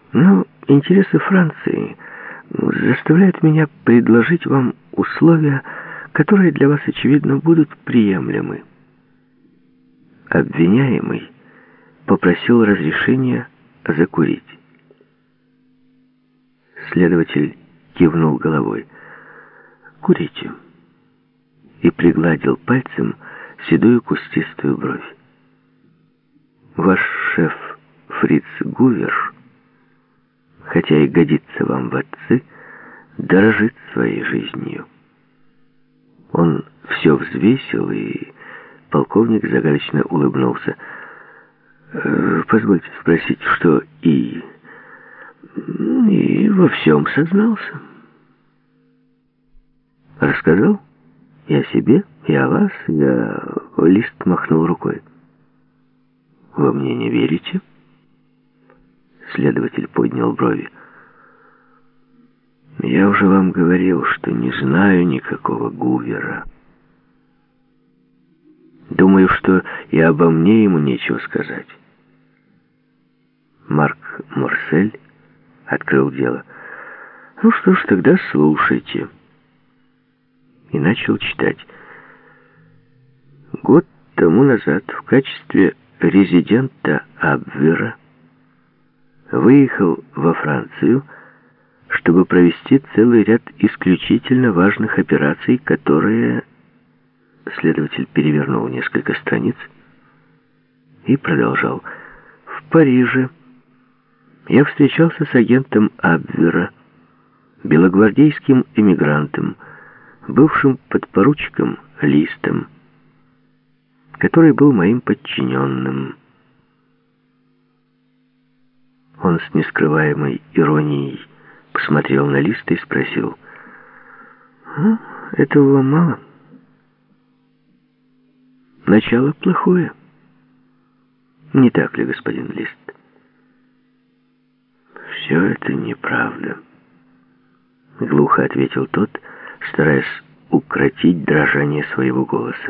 Но интересы Франции заставляют меня предложить вам условия, которые для вас, очевидно, будут приемлемы. Обвиняемый попросил разрешения закурить. Следователь кивнул головой. «Курите», и пригладил пальцем седую кустистую бровь. «Ваш шеф Фриц Гувер, хотя и годится вам в отцы, дорожит своей жизнью». Он все взвесил, и полковник загадочно улыбнулся. «Позвольте спросить, что и во всем сознался?» «Рассказал? И о себе, и о вас, и о...» Лист махнул рукой. «Вы мне не верите?» Следователь поднял брови. «Я уже вам говорил, что не знаю никакого Гувера. Думаю, что и обо мне ему нечего сказать». Марк Морсель открыл дело. «Ну что ж, тогда слушайте». И начал читать. Год тому назад в качестве резидента Абвера выехал во Францию, чтобы провести целый ряд исключительно важных операций, которые... Следователь перевернул несколько страниц и продолжал. В Париже я встречался с агентом Абвера, белогвардейским эмигрантом, бывшим подпоручиком Листом, который был моим подчиненным. Он с нескрываемой иронией посмотрел на Листа и спросил: «Этого вам мало? Начало плохое. Не так ли, господин Лист?» «Все это неправда», — глухо ответил тот, стараясь укротить дрожание своего голоса.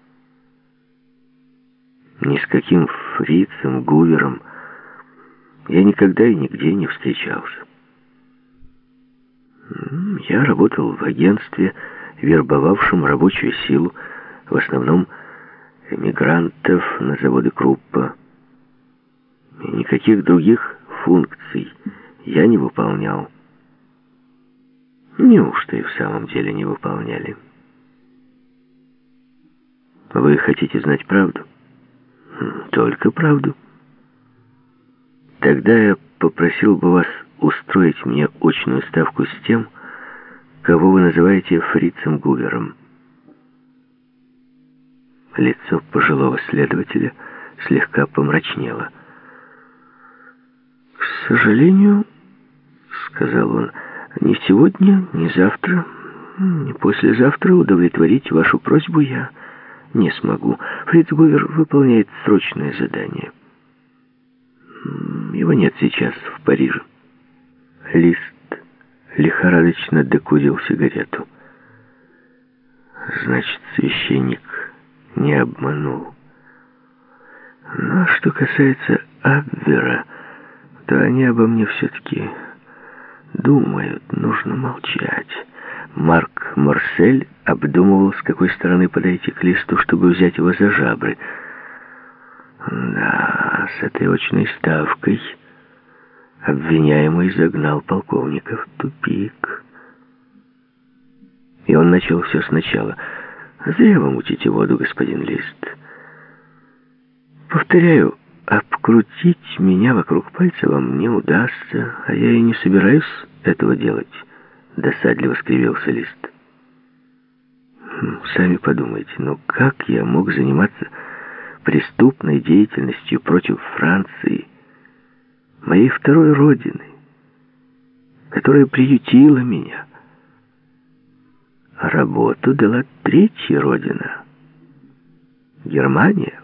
«Ни с каким Фрицем Гувером я никогда и нигде не встречался. Я работал в агентстве, вербовавшем рабочую силу, в основном эмигрантов на заводы Круппа. И никаких других функций я не выполнял». «Неужто и в самом деле не выполняли?» «Вы хотите знать правду?» «Только правду». «Тогда я попросил бы вас устроить мне очную ставку с тем, кого вы называете Фрицем Гувером». Лицо пожилого следователя слегка помрачнело. «К сожалению, — сказал он, — ни сегодня, ни завтра, ни послезавтра удовлетворить вашу просьбу я не смогу. Фриц Гувер выполняет срочное задание. Его нет сейчас в Париже». Лист лихорадочно докурил сигарету. Значит, священник не обманул. Ну, а что касается Абвера, то они обо мне все-таки думают. Нужно молчать. Марк Морсель обдумывал, с какой стороны подойти к Листу, чтобы взять его за жабры. Да, с этой очной ставкой обвиняемый загнал полковника в тупик. И он начал все сначала. «Зря вы мутите воду, господин Лист. Повторяю, обкрутить меня вокруг пальца вам не удастся, а я и не собираюсь этого делать», — досадливо скривился Лист. «Сами подумайте, ну как я мог заниматься преступной деятельностью против Франции, моей второй родины, которая приютила меня? А работу дала третья родина — Германия.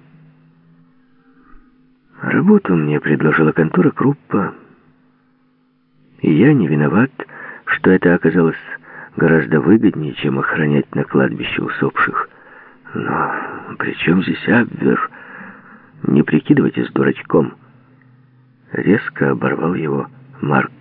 Работу мне предложила контора Круппа, и я не виноват, что это оказалось гораздо выгоднее, чем охранять на кладбище усопших. Но при чем здесь Абвер? Не прикидывайтесь дурачком». Резко оборвал его Марк